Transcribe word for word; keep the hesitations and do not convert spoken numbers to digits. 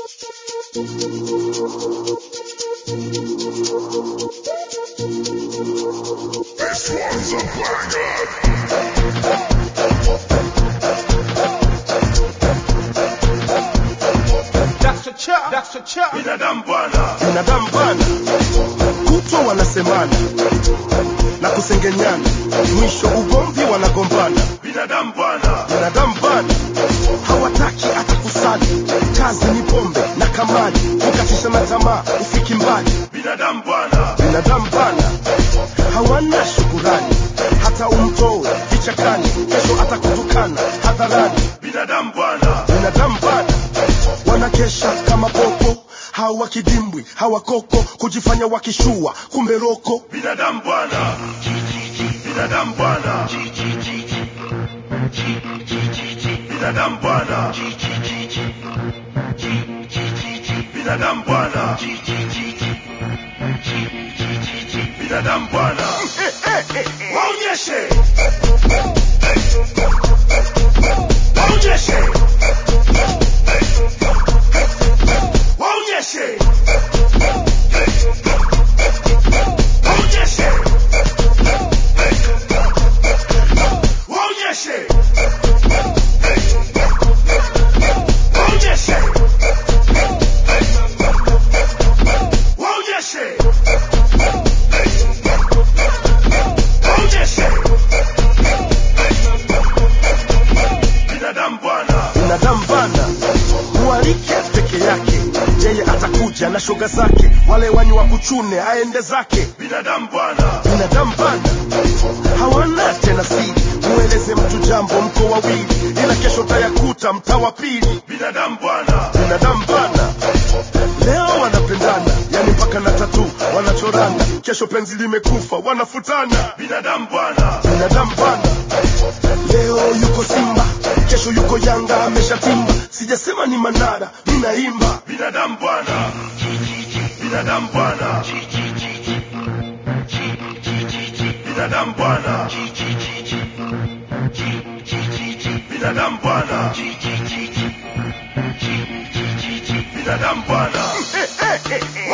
one's a banger. That's a chap, that's a chap. Binadamu bwana, binadamu bwana, kutwa wanasemana na kusengenyana, mwisho ugomvi wanagombana. Binadamu bwana, binadamu bwana, hawataki hata kusali, kazi ni pombe na kamari, kukatisha na tamaa ufiki mbali. Binadamu bwana, binadamu bwana, hawana shukurani, hata umtoe vichakani, kesho atakutukana hadharani. Binadamu bwana, binadamu bwana, wanakesha kama popo, hawa kidimbwi, hawa koko, kujifanya wakishua, kumbe roko. Binadamu bwana, binadamu bwana, binadamu bwana, binadamu bwana, binadamu bwana, waonyeshe, waonyeshe, waonyeshe, waonyeshe, waonyeshe, waonyeshe, waonyeshe, waonyeshe. Binadamu bwana, binadamu bwana, mualike peke yake, yeye atakuja na shoga zake, wale wanyu wa kuchune aende zake. Binadamu bwana, binadamu bwana, hawana tena siri, mueleze mtu jambo mko wawili, ila kesho tayakuta mtawa pili. Binadamu bwana, binadamu bwana, leo wanapendana, yani mpaka na tatu wanachorana, kesho penzi limekufa wanafutana. Binadamu bwana, binadamu bwana, leo yuko Simba, kesho yuko Yanga ameshatimba, sijasema ni Manara, ninaimba. Binadamu bwana, binadamu bwana, binadamu bwana, binadamu bwana, binadamu bwana.